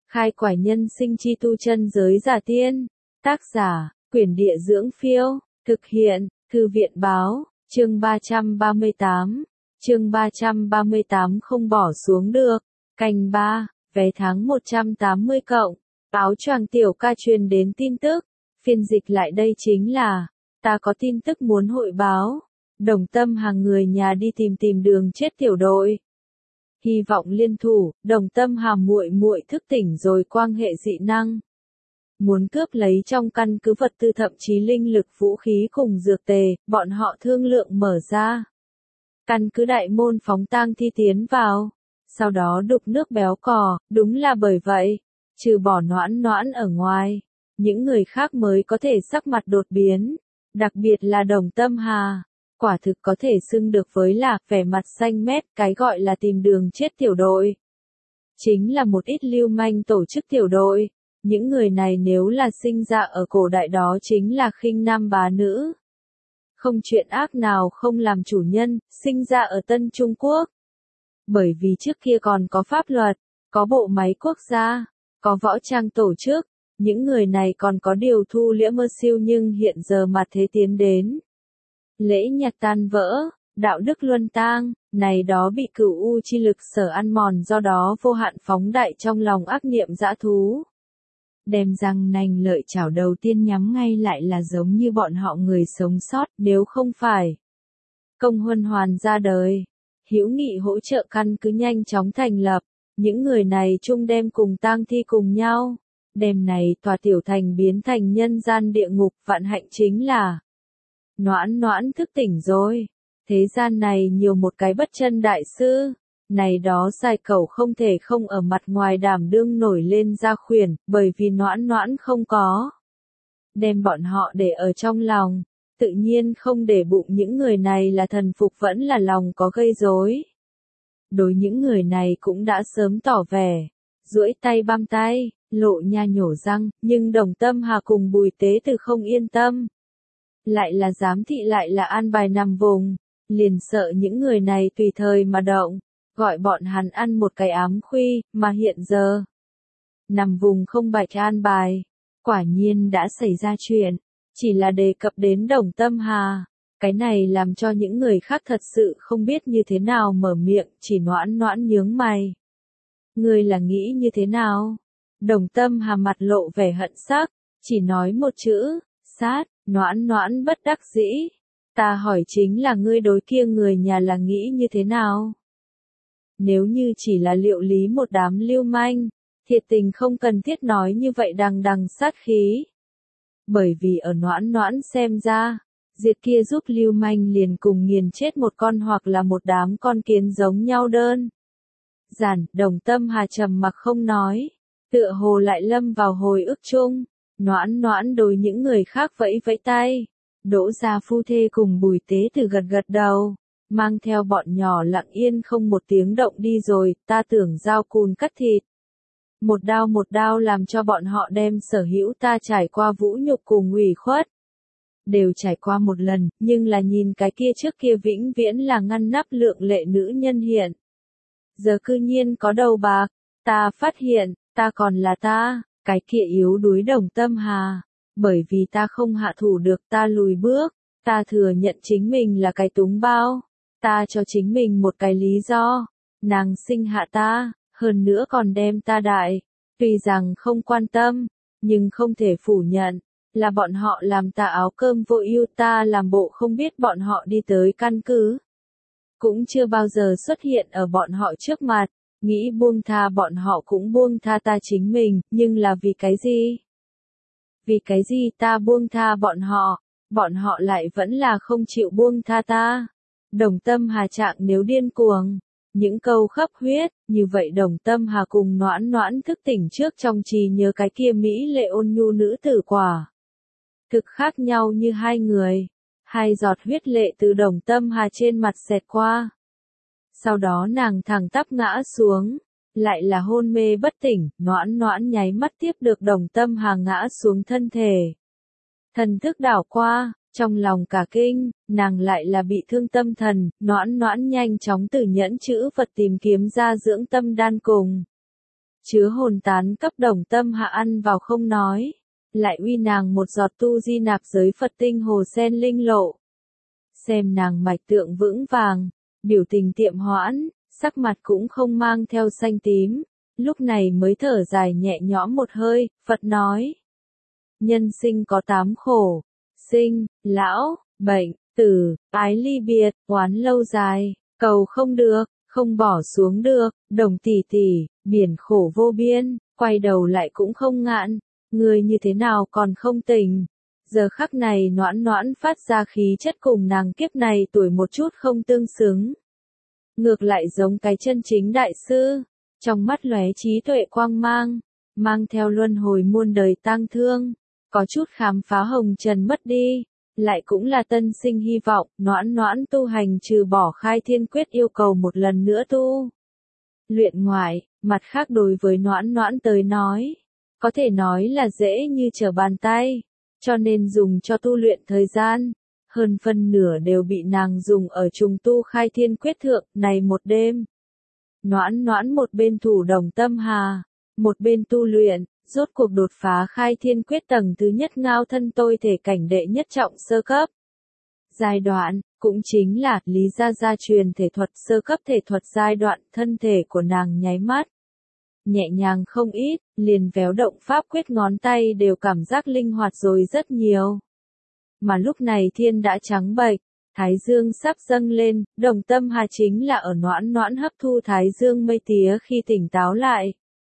Khai quải nhân sinh chi tu chân giới giả tiên. Tác giả, Quyển Địa Dưỡng Phiêu. Thực hiện, Thư viện Báo. Chương 338. Chương 338 không bỏ xuống được. Canh 3, vé tháng 180 cộng. Áo choàng tiểu ca truyền đến tin tức. Phiên dịch lại đây chính là, ta có tin tức muốn hội báo. Đồng Tâm Hàng người nhà đi tìm đường chết tiểu đội. Hy vọng liên thủ, Đồng Tâm Hà muội muội thức tỉnh rồi quang hệ dị năng. Muốn cướp lấy trong căn cứ vật tư thậm chí linh lực vũ khí cùng dược tề, bọn họ thương lượng mở ra. Căn cứ đại môn phóng tang thi tiến vào. Sau đó đục nước béo cò, đúng là bởi vậy. Trừ bỏ Noãn Noãn ở ngoài, những người khác mới có thể sắc mặt đột biến. Đặc biệt là Đồng Tâm Hà. Quả thực có thể xưng được với là vẻ mặt xanh mét, cái gọi là tìm đường chết tiểu đội. Chính là một ít lưu manh tổ chức tiểu đội. Những người này nếu là sinh ra ở cổ đại đó chính là khinh nam bá nữ. Không chuyện ác nào không làm chủ nhân, sinh ra ở Tân Trung Quốc. Bởi vì trước kia còn có pháp luật, có bộ máy quốc gia, có võ trang tổ chức, những người này còn có điều thu liễm mơ siêu nhưng hiện giờ mà thế tiến đến. Lễ nhạc tan vỡ, đạo đức luân tang, này đó bị cửu u chi lực sở ăn mòn do đó vô hạn phóng đại trong lòng ác niệm dã thú. Đem răng nanh lợi chảo đầu tiên nhắm ngay lại là giống như bọn họ người sống sót, nếu không phải. Công Huân Hoàn ra đời, hữu nghị hỗ trợ căn cứ nhanh chóng thành lập, những người này chung đem cùng tang thi cùng nhau, đem này tòa tiểu thành biến thành nhân gian địa ngục, vạn hạnh chính là Noãn Noãn thức tỉnh rồi. Thế gian này nhiều một cái bất chân đại sư. Này đó sai cẩu không thể không ở mặt ngoài đảm đương nổi lên ra khuyển, bởi vì Noãn Noãn không có. Đem bọn họ để ở trong lòng, tự nhiên không để bụng những người này là thần phục vẫn là lòng có gây rối. Đối những người này cũng đã sớm tỏ vẻ, duỗi tay băm tay, lộ nha nhổ răng, nhưng Đồng Tâm Hà cùng Bùi Tế Từ không yên tâm. Lại là giám thị lại là an bài nằm vùng, liền sợ những người này tùy thời mà động, gọi bọn hắn ăn một cái ám khuy, mà hiện giờ nằm vùng không bạch an bài, quả nhiên đã xảy ra chuyện, chỉ là đề cập đến Đồng Tâm Hà, cái này làm cho những người khác thật sự không biết như thế nào mở miệng, chỉ Noãn Noãn nhướng mày. Ngươi là nghĩ như thế nào? Đồng Tâm Hà mặt lộ vẻ hận sắc, chỉ nói một chữ, sát. Noãn Noãn bất đắc dĩ. Ta hỏi chính là ngươi đối kia người nhà là nghĩ như thế nào? Nếu như chỉ là liệu lý một đám lưu manh, thiệt tình không cần thiết nói như vậy đằng đằng sát khí. Bởi vì ở Noãn Noãn xem ra, diệt kia giúp lưu manh liền cùng nghiền chết một con hoặc là một đám con kiến giống nhau đơn. Giản, Đồng Tâm Hà trầm mặc không nói, tựa hồ lại lâm vào hồi ức chung. Noãn Noãn đối những người khác vẫy vẫy tay. Đỗ gia phu thê cùng Bùi Tế Từ gật gật đầu, mang theo bọn nhỏ lặng yên không một tiếng động đi rồi, ta tưởng dao cùn cắt thịt. Một đao làm cho bọn họ đem sở hữu ta trải qua vũ nhục cùng ủy khuất. Đều trải qua một lần, nhưng là nhìn cái kia trước kia vĩnh viễn là ngăn nắp lượng lệ nữ nhân hiện. Giờ cư nhiên có đầu bạc, ta phát hiện, ta còn là ta. Cái kia yếu đuối Đồng Tâm Hà, bởi vì ta không hạ thủ được ta lùi bước, ta thừa nhận chính mình là cái túng bao, ta cho chính mình một cái lý do, nàng sinh hạ ta, hơn nữa còn đem ta đại, tuy rằng không quan tâm, nhưng không thể phủ nhận, là bọn họ làm ta áo cơm vô ưu ta làm bộ không biết bọn họ đi tới căn cứ. Cũng chưa bao giờ xuất hiện ở bọn họ trước mặt. Nghĩ buông tha bọn họ cũng buông tha ta chính mình, nhưng là vì cái gì? Vì cái gì ta buông tha bọn họ lại vẫn là không chịu buông tha ta. Đồng Tâm Hà trạng nếu điên cuồng, những câu khắp huyết, như vậy Đồng Tâm Hà cùng Noãn Noãn thức tỉnh trước trong trì nhớ cái kia mỹ lệ ôn nhu nữ tử quả. Thực khác nhau như hai người, hai giọt huyết lệ từ Đồng Tâm Hà trên mặt xẹt qua. Sau đó nàng thẳng tắp ngã xuống, lại là hôn mê bất tỉnh, Noãn Noãn nháy mắt tiếp được Đồng Tâm Hà ngã xuống thân thể. Thần thức đảo qua, trong lòng cả kinh, nàng lại là bị thương tâm thần, Noãn Noãn nhanh chóng từ nhẫn chữ vật tìm kiếm ra dưỡng tâm đan cùng chứa hồn tán cấp Đồng Tâm Hà ăn vào không nói, lại uy nàng một giọt tu di nạp giới Phật tinh hồ sen linh lộ. Xem nàng mạch tượng vững vàng, biểu tình tiệm hoãn, sắc mặt cũng không mang theo xanh tím, lúc này mới thở dài nhẹ nhõm một hơi, Phật nói. Nhân sinh có 8 khổ, sinh, lão, bệnh, tử, ái ly biệt, oán lâu dài, cầu không được, không bỏ xuống được, Đồng tỷ tỷ, biển khổ vô biên, quay đầu lại cũng không ngạn, người như thế nào còn không tỉnh. Giờ khắc này Noãn Noãn phát ra khí chất cùng nàng kiếp này tuổi một chút không tương xứng. Ngược lại giống cái chân chính đại sư, trong mắt lóe trí tuệ quang mang theo luân hồi muôn đời tang thương, có chút khám phá hồng trần mất đi, lại cũng là tân sinh hy vọng. Noãn Noãn tu hành trừ bỏ khai thiên quyết yêu cầu một lần nữa tu luyện ngoại, mặt khác đối với Noãn Noãn tới nói, có thể nói là dễ như trở bàn tay, cho nên dùng cho tu luyện thời gian, hơn phân nửa đều bị nàng dùng ở trùng tu khai thiên quyết thượng này một đêm. Noãn Noãn một bên thủ Đồng Tâm Hà, một bên tu luyện, rốt cuộc đột phá khai thiên quyết tầng thứ nhất ngao thân tôi thể cảnh đệ nhất trọng sơ cấp. Giai đoạn, cũng chính là Lý Gia Gia truyền thể thuật sơ cấp thể thuật giai đoạn, thân thể của nàng nháy mắt nhẹ nhàng không ít, liền véo động pháp quyết ngón tay đều cảm giác linh hoạt rồi rất nhiều. Mà lúc này thiên đã trắng bệch, thái dương sắp dâng lên, Đồng Tâm Hà chính là ở Noãn Noãn hấp thu thái dương mây tía khi tỉnh táo lại.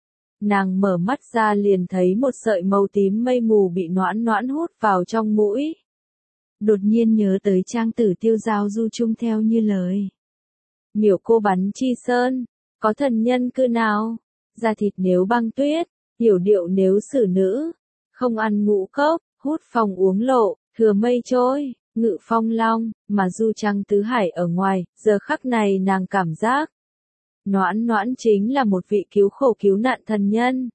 Nàng mở mắt ra liền thấy một sợi màu tím mây mù bị Noãn Noãn hút vào trong mũi. Đột nhiên nhớ tới trang tử Tiêu Giao Du chung theo như lời. Miểu cô bắn chi sơn, có thần nhân cư nào? Da thịt nếu băng tuyết, hiểu điệu nếu xử nữ, không ăn ngũ cốc, hút phong uống lộ, thừa mây trôi, ngự phong long, mà du trăng tứ hải ở ngoài, giờ khắc này nàng cảm giác. Noãn Noãn chính là một vị cứu khổ cứu nạn thần nhân.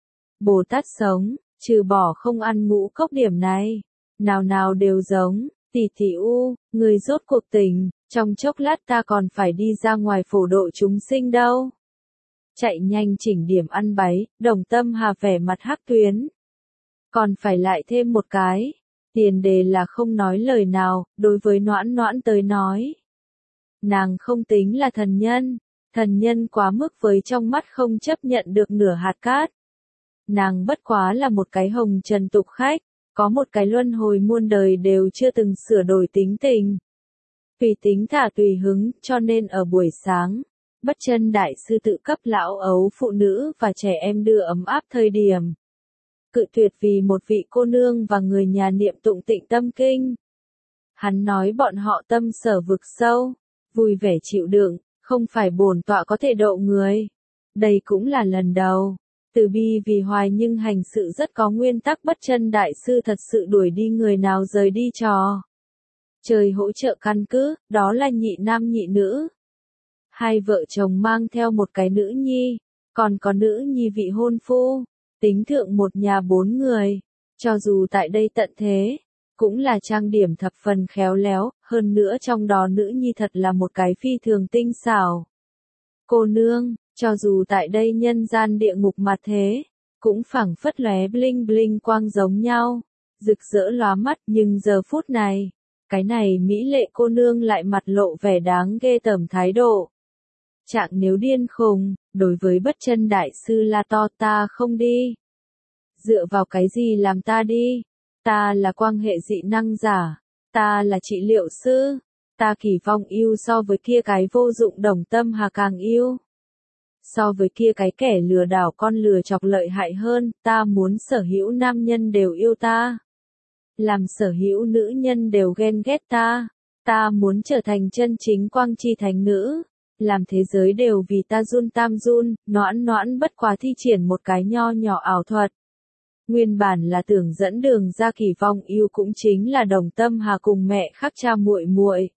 Bồ Tát sống, trừ bỏ không ăn ngũ cốc điểm này, nào nào đều giống, tỷ tỷ u, người rốt cuộc tình, trong chốc lát ta còn phải đi ra ngoài phổ độ chúng sinh đâu. Chạy nhanh chỉnh điểm ăn báy, Đồng Tâm Hà vẻ mặt hắc tuyến. Còn phải lại thêm một cái, tiền đề là không nói lời nào, đối với Noãn Noãn tới nói. Nàng không tính là thần nhân quá mức với trong mắt không chấp nhận được nửa hạt cát. Nàng bất quá là một cái hồng trần tục khách, có một cái luân hồi muôn đời đều chưa từng sửa đổi tính tình. Tùy tính thả tùy hứng, cho nên ở buổi sáng, Bất Chân đại sư tự cấp lão ấu phụ nữ và trẻ em đưa ấm áp thời điểm. Cự tuyệt vì một vị cô nương và người nhà niệm tụng Tịnh Tâm Kinh. Hắn nói bọn họ tâm sở vực sâu, vui vẻ chịu đựng, không phải bổn tọa có thể độ người. Đây cũng là lần đầu. Từ bi vì hoài nhưng hành sự rất có nguyên tắc. Bất Chân đại sư thật sự đuổi đi người nào rời đi trò. Trời hỗ trợ căn cứ, đó là nhị nam nhị nữ. Hai vợ chồng mang theo một cái nữ nhi, còn có nữ nhi vị hôn phu, tính thượng một nhà 4 người, cho dù tại đây tận thế, cũng là trang điểm thập phần khéo léo, hơn nữa trong đó nữ nhi thật là một cái phi thường tinh xảo. Cô nương, cho dù tại đây nhân gian địa ngục mặt thế, cũng phảng phất lóe bling bling quang giống nhau, rực rỡ lóa mắt, nhưng giờ phút này, cái này mỹ lệ cô nương lại mặt lộ vẻ đáng ghê tởm thái độ. Trạng nếu điên khùng, đối với Bất Chân đại sư la to, ta không đi. Dựa vào cái gì làm ta đi? Ta là quan hệ dị năng giả, ta là trị liệu sư, ta kỳ vọng yêu so với kia cái vô dụng Đồng Tâm Hà càng yêu. So với kia cái kẻ lừa đảo con lừa chọc lợi hại hơn, ta muốn sở hữu nam nhân đều yêu ta. Làm sở hữu nữ nhân đều ghen ghét ta. Ta muốn trở thành chân chính quang chi thánh nữ. Làm thế giới đều vì ta run tam run. Noãn Noãn bất quá thi triển một cái nho nhỏ ảo thuật. Nguyên bản là tưởng dẫn đường ra kỳ vọng yêu cũng chính là Đồng Tâm Hà cùng mẹ khác cha muội muội.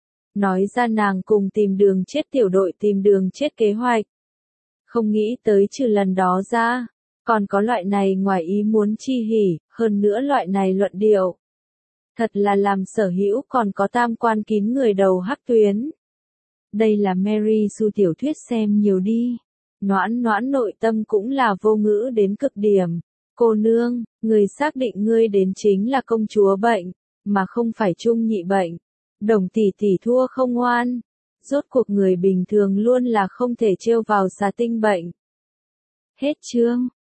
Nói ra nàng cùng tìm đường chết tiểu đội tìm đường chết kế hoạch. Không nghĩ tới trừ lần đó ra, còn có loại này ngoài ý muốn chi hỉ, hơn nữa loại này luận điệu. Thật là làm sở hữu còn có tam quan kín người đầu hắc tuyến. Đây là Mary Sue tiểu thuyết xem nhiều đi. Noãn noãn nội tâm cũng là vô ngữ đến cực điểm. Cô nương, người xác định ngươi đến chính là công chúa bệnh, mà không phải Trung Nhị bệnh. Đồng tỷ tỷ thua không oan. Rốt cuộc người bình thường luôn là không thể trêu vào xà tinh bệnh. Hết chương.